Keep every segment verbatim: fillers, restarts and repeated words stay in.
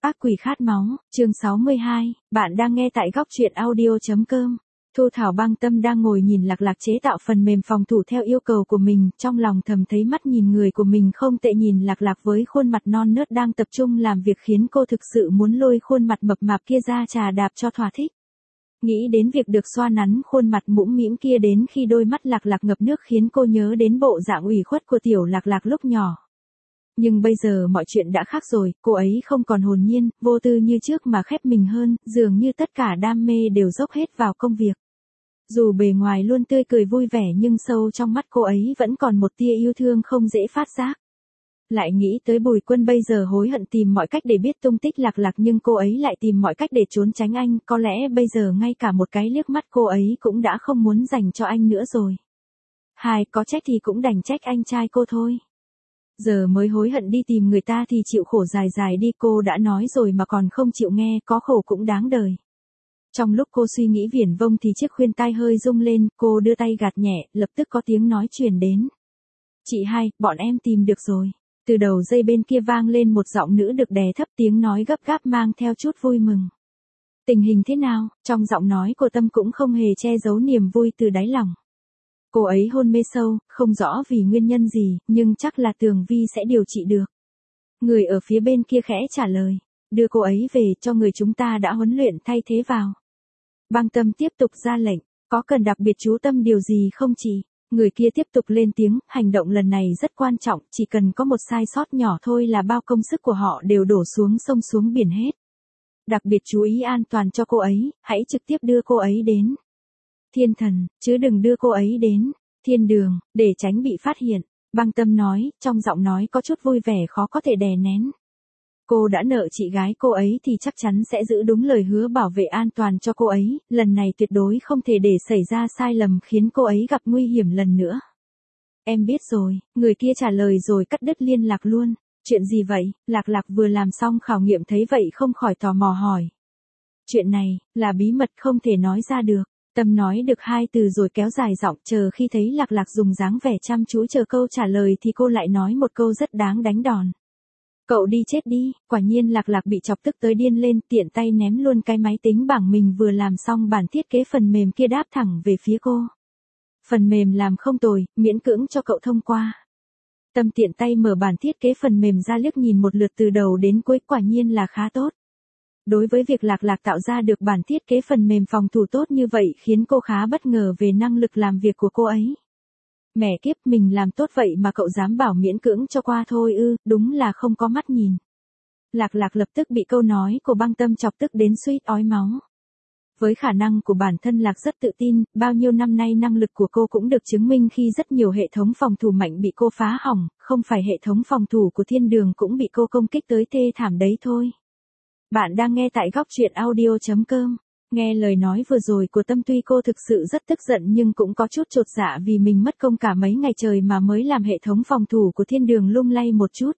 Ác quỷ khát máu, chương sáu mươi hai, bạn đang nghe tại góc truyện audio.com. Thu Thảo Băng Tâm đang ngồi nhìn Lạc Lạc chế tạo phần mềm phòng thủ theo yêu cầu của mình, trong lòng thầm thấy mắt nhìn người của mình không tệ, nhìn Lạc Lạc với khuôn mặt non nớt đang tập trung làm việc khiến cô thực sự muốn lôi khuôn mặt mập mạp kia ra trà đạp cho thỏa thích. Nghĩ đến việc được xoa nắn khuôn mặt mũm mĩm kia đến khi đôi mắt Lạc Lạc ngập nước khiến cô nhớ đến bộ dạng ủy khuất của tiểu Lạc Lạc lúc nhỏ. Nhưng bây giờ mọi chuyện đã khác rồi, cô ấy không còn hồn nhiên, vô tư như trước mà khép mình hơn, dường như tất cả đam mê đều dốc hết vào công việc. Dù bề ngoài luôn tươi cười vui vẻ nhưng sâu trong mắt cô ấy vẫn còn một tia yêu thương không dễ phát giác. Lại nghĩ tới Bùi Quân bây giờ hối hận tìm mọi cách để biết tung tích Lạc Lạc nhưng cô ấy lại tìm mọi cách để trốn tránh anh, có lẽ bây giờ ngay cả một cái liếc mắt cô ấy cũng đã không muốn dành cho anh nữa rồi. Hai, có trách thì cũng đành trách anh trai cô thôi. Giờ mới hối hận đi tìm người ta thì chịu khổ dài dài đi, cô đã nói rồi mà còn không chịu nghe, có khổ cũng đáng đời. Trong lúc cô suy nghĩ viển vông thì chiếc khuyên tai hơi rung lên, cô đưa tay gạt nhẹ, lập tức có tiếng nói truyền đến. Chị hai, bọn em tìm được rồi. Từ đầu dây bên kia vang lên một giọng nữ được đè thấp, tiếng nói gấp gáp mang theo chút vui mừng. Tình hình thế nào? Trong giọng nói của Tâm cũng không hề che giấu niềm vui từ đáy lòng. Cô ấy hôn mê sâu, không rõ vì nguyên nhân gì, nhưng chắc là Tường Vi sẽ điều trị được. Người ở phía bên kia khẽ trả lời, đưa cô ấy về cho người chúng ta đã huấn luyện thay thế vào. Băng Tâm tiếp tục ra lệnh, có cần đặc biệt chú tâm điều gì không chị? Người kia tiếp tục lên tiếng, hành động lần này rất quan trọng, chỉ cần có một sai sót nhỏ thôi là bao công sức của họ đều đổ xuống sông xuống biển hết. Đặc biệt chú ý an toàn cho cô ấy, hãy trực tiếp đưa cô ấy đến Thiên Thần, chứ đừng đưa cô ấy đến Thiên Đường, để tránh bị phát hiện. Băng Tâm nói, trong giọng nói có chút vui vẻ khó có thể đè nén. Cô đã nợ chị gái cô ấy thì chắc chắn sẽ giữ đúng lời hứa bảo vệ an toàn cho cô ấy, lần này tuyệt đối không thể để xảy ra sai lầm khiến cô ấy gặp nguy hiểm lần nữa. Em biết rồi, người kia trả lời rồi cắt đứt liên lạc luôn. Chuyện gì vậy? Lạc Lạc vừa làm xong khảo nghiệm thấy vậy không khỏi tò mò hỏi. Chuyện này, là bí mật không thể nói ra được. Tâm nói được hai từ rồi kéo dài giọng, chờ khi thấy Lạc Lạc dùng dáng vẻ chăm chú chờ câu trả lời thì cô lại nói một câu rất đáng đánh đòn. Cậu đi chết đi. Quả nhiên Lạc Lạc bị chọc tức tới điên lên, tiện tay ném luôn cái máy tính bảng mình vừa làm xong bản thiết kế phần mềm kia đáp thẳng về phía cô. Phần mềm làm không tồi, miễn cưỡng cho cậu thông qua. Tâm tiện tay mở bản thiết kế phần mềm ra liếc nhìn một lượt từ đầu đến cuối, quả nhiên là khá tốt. Đối với việc Lạc Lạc tạo ra được bản thiết kế phần mềm phòng thủ tốt như vậy khiến cô khá bất ngờ về năng lực làm việc của cô ấy. Mẹ kiếp, mình làm tốt vậy mà cậu dám bảo miễn cưỡng cho qua thôi ư, đúng là không có mắt nhìn. Lạc Lạc lập tức bị câu nói của Băng Tâm chọc tức đến suýt ói máu. Với khả năng của bản thân Lạc rất tự tin, bao nhiêu năm nay năng lực của cô cũng được chứng minh khi rất nhiều hệ thống phòng thủ mạnh bị cô phá hỏng, không phải hệ thống phòng thủ của Thiên Đường cũng bị cô công kích tới thê thảm đấy thôi. Bạn đang nghe tại góc truyện audio.com. Nghe lời nói vừa rồi của Tâm tuy cô thực sự rất tức giận nhưng cũng có chút chột dạ vì mình mất công cả mấy ngày trời mà mới làm hệ thống phòng thủ của Thiên Đường lung lay một chút.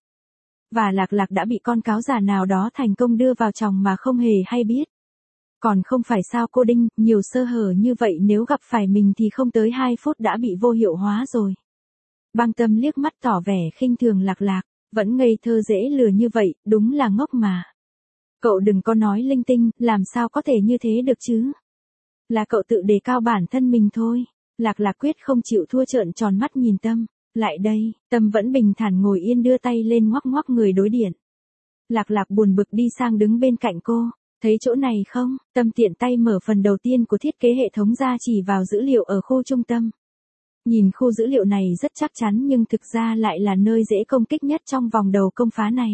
Và Lạc Lạc đã bị con cáo già nào đó thành công đưa vào chòng mà không hề hay biết. Còn không phải sao cô Đinh, nhiều sơ hở như vậy nếu gặp phải mình thì không tới hai phút đã bị vô hiệu hóa rồi. Băng Tâm liếc mắt tỏ vẻ khinh thường Lạc Lạc, vẫn ngây thơ dễ lừa như vậy, đúng là ngốc mà. Cậu đừng có nói linh tinh, làm sao có thể như thế được chứ? Là cậu tự đề cao bản thân mình thôi. Lạc Lạc quyết không chịu thua, trợn tròn mắt nhìn Tâm. Lại đây, Tâm vẫn bình thản ngồi yên đưa tay lên ngoắc ngoắc người đối diện. Lạc Lạc buồn bực đi sang đứng bên cạnh cô. Thấy chỗ này không? Tâm tiện tay mở phần đầu tiên của thiết kế hệ thống ra chỉ vào dữ liệu ở khu trung tâm. Nhìn khu dữ liệu này rất chắc chắn nhưng thực ra lại là nơi dễ công kích nhất trong vòng đầu công phá này.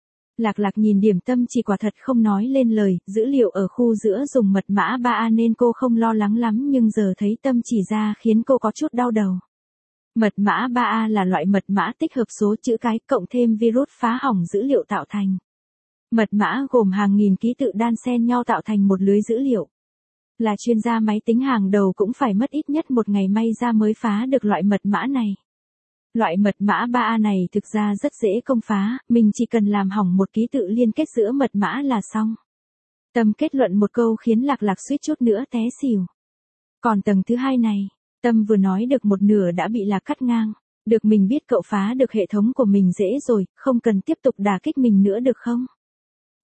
Lạc Lạc nhìn điểm Tâm chỉ quả thật không nói lên lời, dữ liệu ở khu giữa dùng mật mã ba A nên cô không lo lắng lắm nhưng giờ thấy Tâm chỉ ra khiến cô có chút đau đầu. Mật mã ba A là loại mật mã tích hợp số chữ cái cộng thêm virus phá hỏng dữ liệu tạo thành. Mật mã gồm hàng nghìn ký tự đan xen nhau tạo thành một lưới dữ liệu. Là chuyên gia máy tính hàng đầu cũng phải mất ít nhất một ngày may ra mới phá được loại mật mã này. Loại mật mã ba A này thực ra rất dễ công phá, mình chỉ cần làm hỏng một ký tự liên kết giữa mật mã là xong. Tâm kết luận một câu khiến Lạc Lạc suýt chút nữa té xỉu. Còn tầng thứ hai này, Tâm vừa nói được một nửa đã bị Lạc cắt ngang. Được, mình biết cậu phá được hệ thống của mình dễ rồi, không cần tiếp tục đả kích mình nữa được không?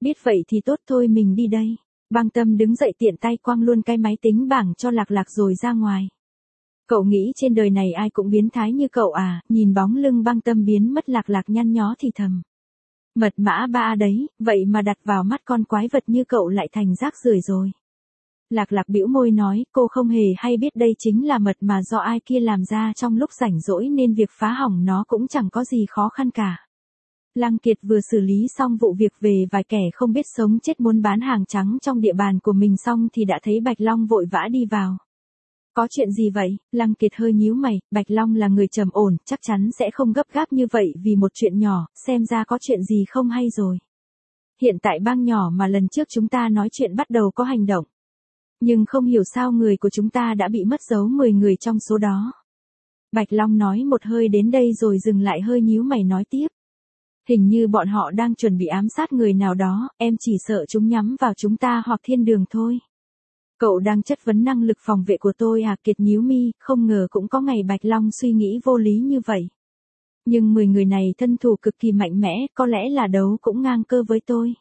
Biết vậy thì tốt thôi, mình đi đây. Băng Tâm đứng dậy tiện tay quăng luôn cái máy tính bảng cho Lạc Lạc rồi ra ngoài. Cậu nghĩ trên đời này ai cũng biến thái như cậu à? Nhìn bóng lưng Băng Tâm biến mất, Lạc Lạc nhăn nhó thì thầm. Mật mã ba đấy, vậy mà đặt vào mắt con quái vật như cậu lại thành rác rưởi rồi. Lạc Lạc bĩu môi nói, cô không hề hay biết đây chính là mật mà do ai kia làm ra trong lúc rảnh rỗi nên việc phá hỏng nó cũng chẳng có gì khó khăn cả. Lăng Kiệt vừa xử lý xong vụ việc về vài kẻ không biết sống chết muốn bán hàng trắng trong địa bàn của mình xong thì đã thấy Bạch Long vội vã đi vào. Có chuyện gì vậy? Lăng Kiệt hơi nhíu mày, Bạch Long là người trầm ổn, chắc chắn sẽ không gấp gáp như vậy vì một chuyện nhỏ, xem ra có chuyện gì không hay rồi. Hiện tại bang nhỏ mà lần trước chúng ta nói chuyện bắt đầu có hành động. Nhưng không hiểu sao người của chúng ta đã bị mất dấu mười người trong số đó. Bạch Long nói một hơi đến đây rồi dừng lại, hơi nhíu mày nói tiếp. Hình như bọn họ đang chuẩn bị ám sát người nào đó, em chỉ sợ chúng nhắm vào chúng ta hoặc thiên đường thôi. Cậu đang chất vấn năng lực phòng vệ của tôi à? Kiệt nhíu mi, không ngờ cũng có ngày Bạch Long suy nghĩ vô lý như vậy. Nhưng mười người này thân thủ cực kỳ mạnh mẽ, có lẽ là đấu cũng ngang cơ với tôi.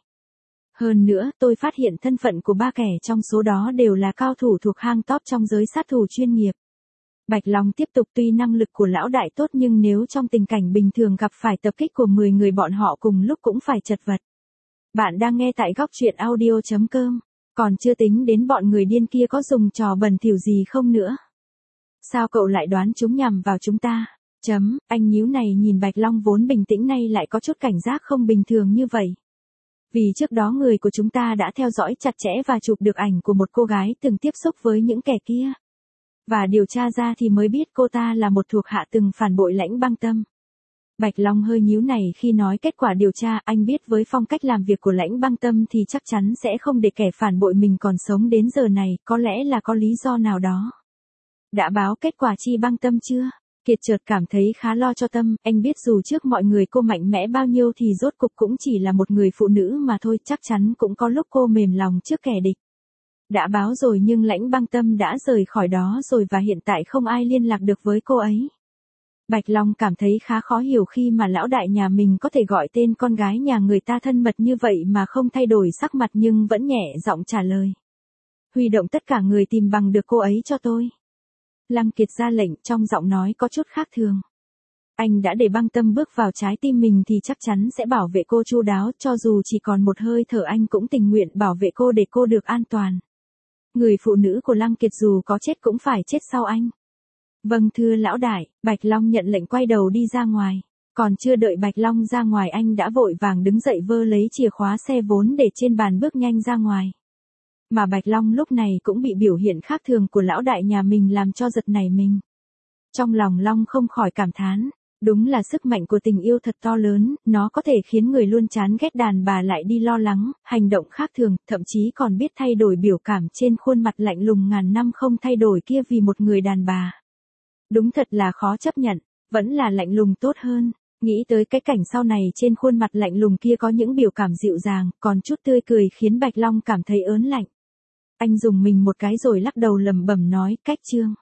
Hơn nữa, tôi phát hiện thân phận của ba kẻ trong số đó đều là cao thủ thuộc hang top trong giới sát thủ chuyên nghiệp. Bạch Long tiếp tục, tuy năng lực của lão đại tốt nhưng nếu trong tình cảnh bình thường gặp phải tập kích của mười người bọn họ cùng lúc cũng phải chật vật. Bạn đang nghe tại góc truyện audio chấm com. Còn chưa tính đến bọn người điên kia có dùng trò bẩn thỉu gì không nữa. Sao cậu lại đoán chúng nhằm vào chúng ta? Chấm, anh nhíu này nhìn Bạch Long vốn bình tĩnh nay lại có chút cảnh giác không bình thường như vậy. Vì trước đó người của chúng ta đã theo dõi chặt chẽ và chụp được ảnh của một cô gái từng tiếp xúc với những kẻ kia. Và điều tra ra thì mới biết cô ta là một thuộc hạ từng phản bội Lãnh Băng Tâm. Bạch Long hơi nhíu này khi nói kết quả điều tra, anh biết với phong cách làm việc của Lãnh Băng Tâm thì chắc chắn sẽ không để kẻ phản bội mình còn sống đến giờ này, có lẽ là có lý do nào đó. Đã báo kết quả chi Băng Tâm chưa? Kiệt chợt cảm thấy khá lo cho Tâm, anh biết dù trước mọi người cô mạnh mẽ bao nhiêu thì rốt cục cũng chỉ là một người phụ nữ mà thôi, chắc chắn cũng có lúc cô mềm lòng trước kẻ địch. Đã báo rồi nhưng Lãnh Băng Tâm đã rời khỏi đó rồi và hiện tại không ai liên lạc được với cô ấy. Bạch Long cảm thấy khá khó hiểu khi mà lão đại nhà mình có thể gọi tên con gái nhà người ta thân mật như vậy mà không thay đổi sắc mặt nhưng vẫn nhẹ giọng trả lời. Huy động tất cả người tìm bằng được cô ấy cho tôi. Lăng Kiệt ra lệnh, trong giọng nói có chút khác thường. Anh đã để Băng Tâm bước vào trái tim mình thì chắc chắn sẽ bảo vệ cô chu đáo, cho dù chỉ còn một hơi thở anh cũng tình nguyện bảo vệ cô để cô được an toàn. Người phụ nữ của Lăng Kiệt dù có chết cũng phải chết sau anh. Vâng thưa lão đại, Bạch Long nhận lệnh quay đầu đi ra ngoài. Còn chưa đợi Bạch Long ra ngoài anh đã vội vàng đứng dậy vơ lấy chìa khóa xe vốn để trên bàn bước nhanh ra ngoài. Mà Bạch Long lúc này cũng bị biểu hiện khác thường của lão đại nhà mình làm cho giật nảy mình. Trong lòng Long không khỏi cảm thán, đúng là sức mạnh của tình yêu thật to lớn, nó có thể khiến người luôn chán ghét đàn bà lại đi lo lắng, hành động khác thường, thậm chí còn biết thay đổi biểu cảm trên khuôn mặt lạnh lùng ngàn năm không thay đổi kia vì một người đàn bà. Đúng thật là khó chấp nhận, vẫn là lạnh lùng tốt hơn. Nghĩ tới cái cảnh sau này trên khuôn mặt lạnh lùng kia có những biểu cảm dịu dàng, còn chút tươi cười khiến Bạch Long cảm thấy ớn lạnh. Anh dùng mình một cái rồi lắc đầu lẩm bẩm nói, cách chương.